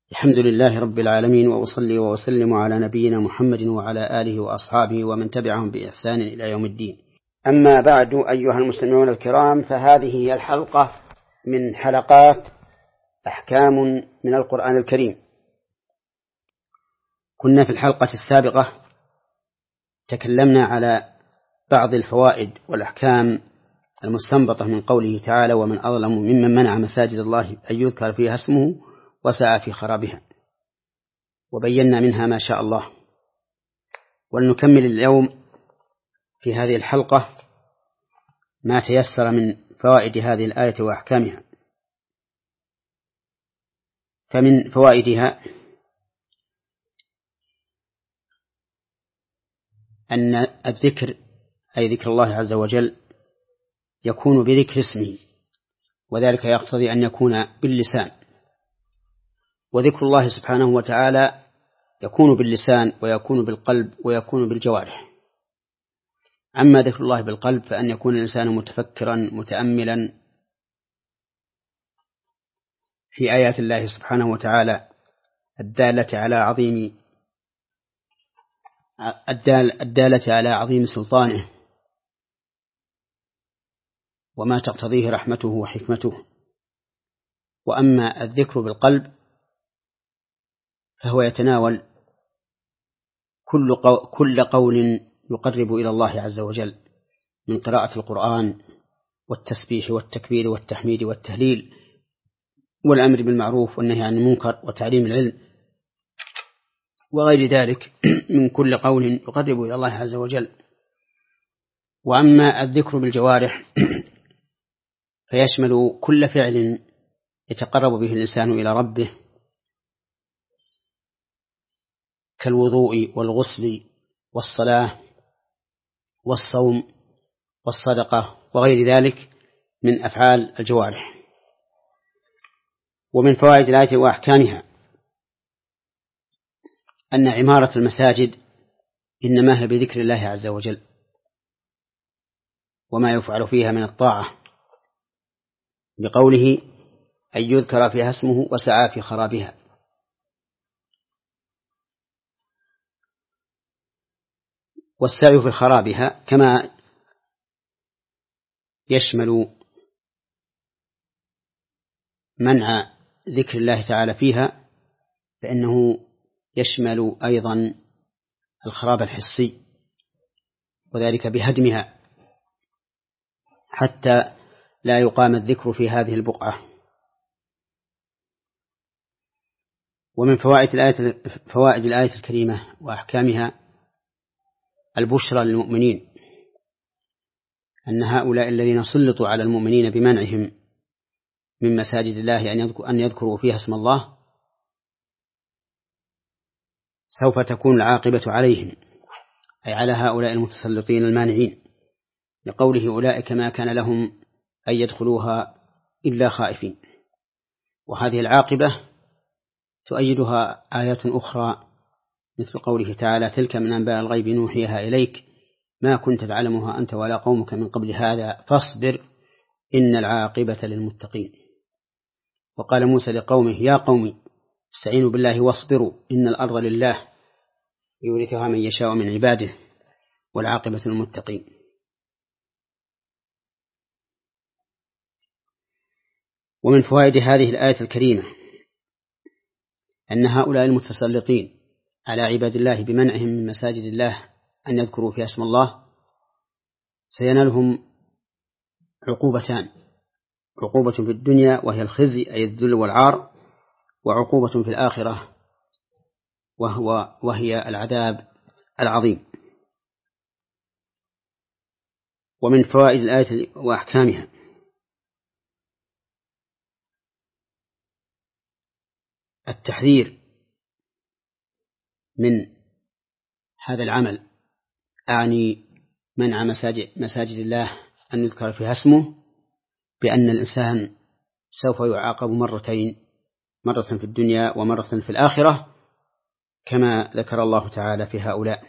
الحمد لله رب العالمين، وأصلي وأسلم على نبينا محمد وعلى آله وأصحابه ومن تبعهم بإحسان إلى يوم الدين. أما بعد، أيها المستمعون الكرام، فهذه هي الحلقة من حلقات أحكام من القرآن الكريم. كنا في الحلقة السابقة تكلمنا على بعض الفوائد والأحكام المستنبطة من قوله تعالى: ومن أظلم ممن منع مساجد الله أن يذكر فيها اسمه وسعى في خرابها، وبينا منها ما شاء الله. ولنكمل اليوم في هذه الحلقة ما تيسر من فوائد هذه الآية وأحكامها. فمن فوائدها أن الذكر، أي ذكر الله عز وجل، يكون بذكر اسمه، وذلك يقتضي أن يكون باللسان. وذكر الله سبحانه وتعالى يكون باللسان ويكون بالقلب ويكون بالجوارح. أما ذكر الله بالقلب فأن يكون الإنسان متفكرا متأملا في آيات الله سبحانه وتعالى الدالة على عظيم سلطانه وما تقتضيه رحمته وحكمته. وأما الذكر بالقلب فهو يتناول كل قول يقرب إلى الله عز وجل، من قراءة القرآن والتسبيح والتكبير والتحميد والتهليل والأمر بالمعروف والنهي عن المنكر وتعليم العلم وغير ذلك من كل قول يقرب إلى الله عز وجل. وأما الذكر بالجوارح فيشمل كل فعل يتقرب به الإنسان إلى ربه، كالوضوء والغسل والصلاة والصوم والصدقة وغير ذلك من أفعال الجوارح. ومن فوائد الآية وأحكامها أن عمارة المساجد إنما هي بذكر الله عز وجل وما يفعل فيها من الطاعة، بقوله أن يذكر فيها اسمه وسعى في خرابها. والسعي في خرابها كما يشمل منع ذكر الله تعالى فيها، فإنه يشمل أيضا الخراب الحسي، وذلك بهدمها حتى لا يقام الذكر في هذه البقعة. ومن فوائد الآية الكريمة وأحكامها البشرى للمؤمنين، أن هؤلاء الذين سلطوا على المؤمنين بمنعهم من مساجد الله أن يذكروا فيها اسم الله سوف تكون العاقبة عليهم، أي على هؤلاء المتسلطين المانعين، لقوله أولئك ما كان لهم أن يدخلوها إلا خائفين. وهذه العاقبة تؤيدها آيات أخرى مثل قوله تعالى: تلك من أنباء الغيب نوحيها إليك ما كنت تعلمها أنت ولا قومك من قبل هذا فاصبر إن العاقبة للمتقين. وقال موسى لقومه: يا قوم استعينوا بالله واصبروا إن الأرض لله يورثها من يشاء من عباده والعاقبة للمتقين. ومن فوائد هذه الآية الكريمة أن هؤلاء المتسلطين على عباد الله بمنعهم من مساجد الله أن يذكروا فيها اسم الله سينالهم عقوبتان: عقوبة في الدنيا وهي الخزي أي الذل والعار، وعقوبة في الآخرة وهي العذاب العظيم. ومن فوائد الآية وأحكامها التحذير من هذا العمل، أعني منع مساجد الله أن يذكر فيها اسمه، بأن الإنسان سوف يعاقب مرتين، مرة في الدنيا ومرة في الآخرة، كما ذكر الله تعالى في هؤلاء.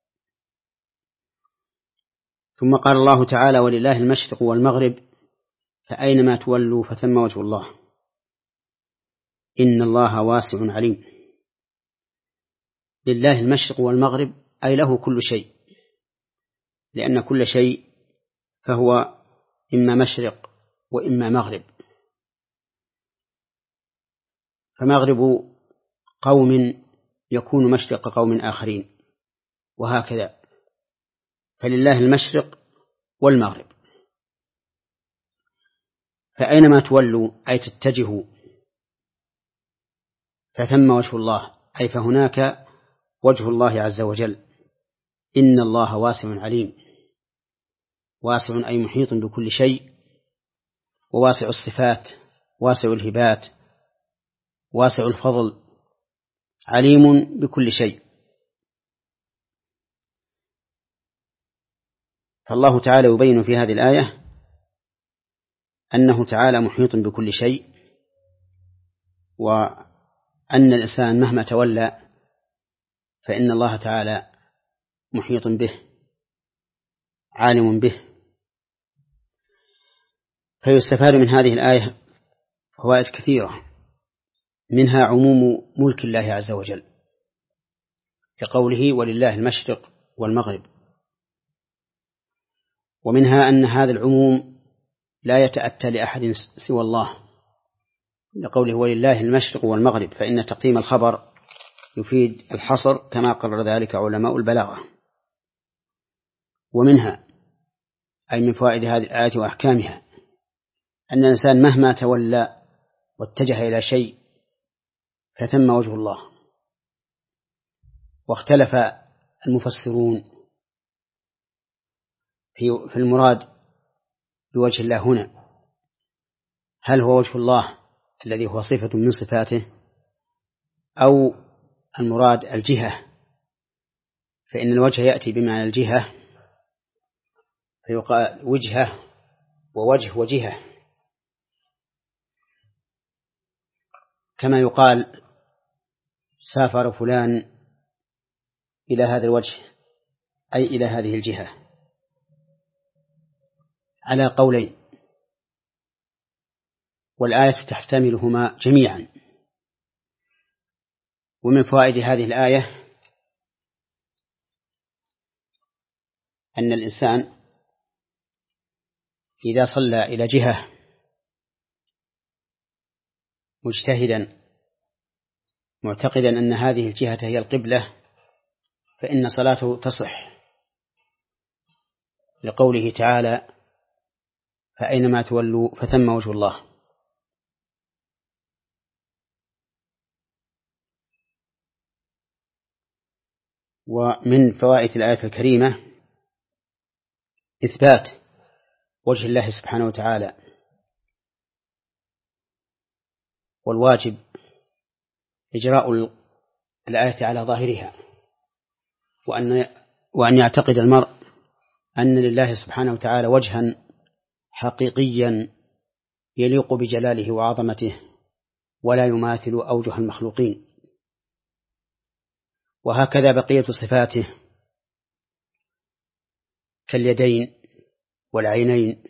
ثم قال الله تعالى: ولله المشرق والمغرب فأينما تولوا فثم وجه الله. إن الله واسع عليم. لله المشرق والمغرب أي له كل شيء، لأن كل شيء فهو إما مشرق وإما مغرب. فمغرب قوم يكون مشرق قوم آخرين، وهكذا. فلله المشرق والمغرب، فأينما تولوا أي تتجهوا فثم وجه الله، أي فهناك وجه الله عز وجل. إن الله واسع عليم، واسع أي محيط بكل شيء، وواسع الصفات، واسع الهبات، واسع الفضل، عليم بكل شيء. فالله تعالى يبين في هذه الآية أنه تعالى محيط بكل شيء، وأن الإنسان مهما تولى فإن الله تعالى محيط به عالم به. فيستفاد من هذه الآية فوائد كثيرة، منها عموم ملك الله عز وجل كقوله ولله المشرق والمغرب، ومنها أن هذا العموم لا يتأتى لأحد سوى الله لقوله ولله المشرق والمغرب، فإن تقديم الخبر يفيد الحصر كما قرر ذلك علماء البلاغة. ومنها أي من فوائد هذه الآية وأحكامها أن الإنسان مهما تولى واتجه إلى شيء فثم وجه الله. واختلف المفسرون في المراد بوجه الله هنا، هل هو وجه الله الذي هو صفة من صفاته، أو المراد الجهة، فإن الوجه يأتي بمعنى الجهة فيقال وجهة ووجه وجهة، كما يقال سافر فلان إلى هذا الوجه أي إلى هذه الجهة، على قولين، والآية تحتملهما جميعا. ومن فوائد هذه الآية أن الإنسان إذا صلى إلى جهة مجتهدا معتقدا أن هذه الجهة هي القبلة فإن صلاته تصح، لقوله تعالى فأينما تولوا فثم وجه الله. ومن فوائد الآية الكريمة إثبات وجه الله سبحانه وتعالى، والواجب إجراء الآية على ظاهرها، وأن يعتقد المرء أن لله سبحانه وتعالى وجها حقيقيا يليق بجلاله وعظمته ولا يماثل أوجه المخلوقين. وهكذا بقية صفاته كاليدين والعينين،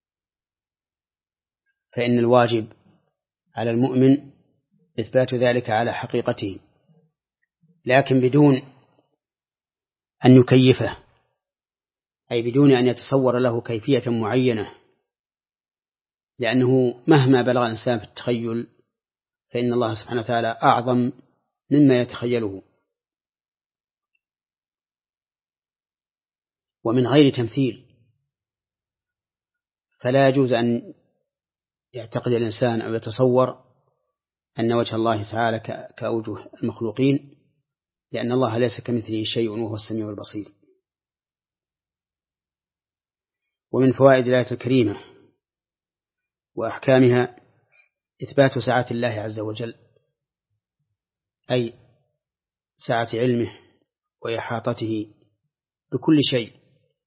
فإن الواجب على المؤمن إثبات ذلك على حقيقته، لكن بدون أن يكيفه، أي بدون أن يتصور له كيفية معينة، لأنه مهما بلغ الإنسان في التخيل فإن الله سبحانه وتعالى أعظم مما يتخيله. ومن غير تمثيل، فلا يجوز أن يعتقد الإنسان أو يتصور أن وجه الله تعالى كأوجه المخلوقين، لأن الله ليس كمثله شيء وهو السميع البصير. ومن فوائد الآية الكريمة وأحكامها إثبات سعة الله عز وجل، أي سعة علمه وإحاطته بكل شيء،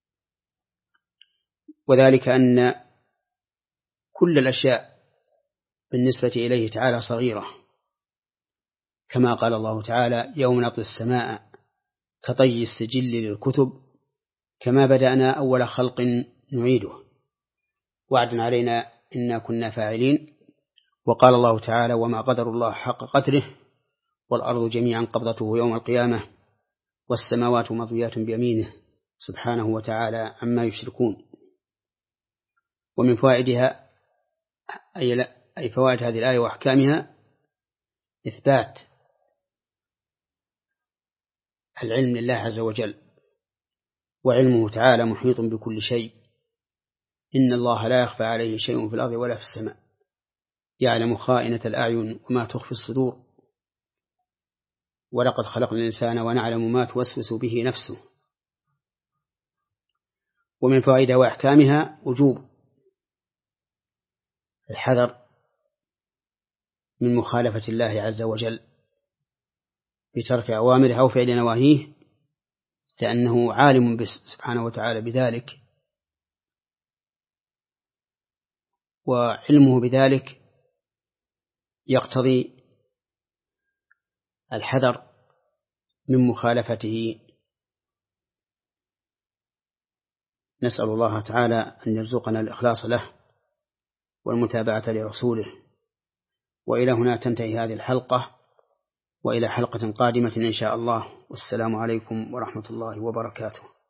وذلك أن كل الأشياء بالنسبة إليه تعالى صغيرة، كما قال الله تعالى يوم نطوي السماء كطي السجل للكتب كما بدأنا أول خلق نعيده وعدا علينا إنا كنا فاعلين. وقال الله تعالى: وما قدر الله حق قدره والأرض جميعا قبضته يوم القيامة والسماوات مطويات بيمينه سبحانه وتعالى عما يشركون. ومن فوائدها أي فوائد هذه الآية وأحكامها إثبات العلم لله عز وجل، وعلمه تعالى محيط بكل شيء، إن الله لا يخفى عليه شيء في الأرض ولا في السماء، يعلم خائنة الأعين وما تخفي الصدور، ولقد خلقنا الإنسان ونعلم ما توسوس به نفسه. ومن فوائدها وأحكامها وجوب الحذر من مخالفة الله عز وجل بترك أوامره أو فعل نواهيه، لأنه عالم سبحانه وتعالى بذلك، وعلمه بذلك يقتضي الحذر من مخالفته. نسأل الله تعالى أن يرزقنا الإخلاص له والمتابعة لرسوله. وإلى هنا تنتهي هذه الحلقة، وإلى حلقة قادمة إن شاء الله، والسلام عليكم ورحمة الله وبركاته.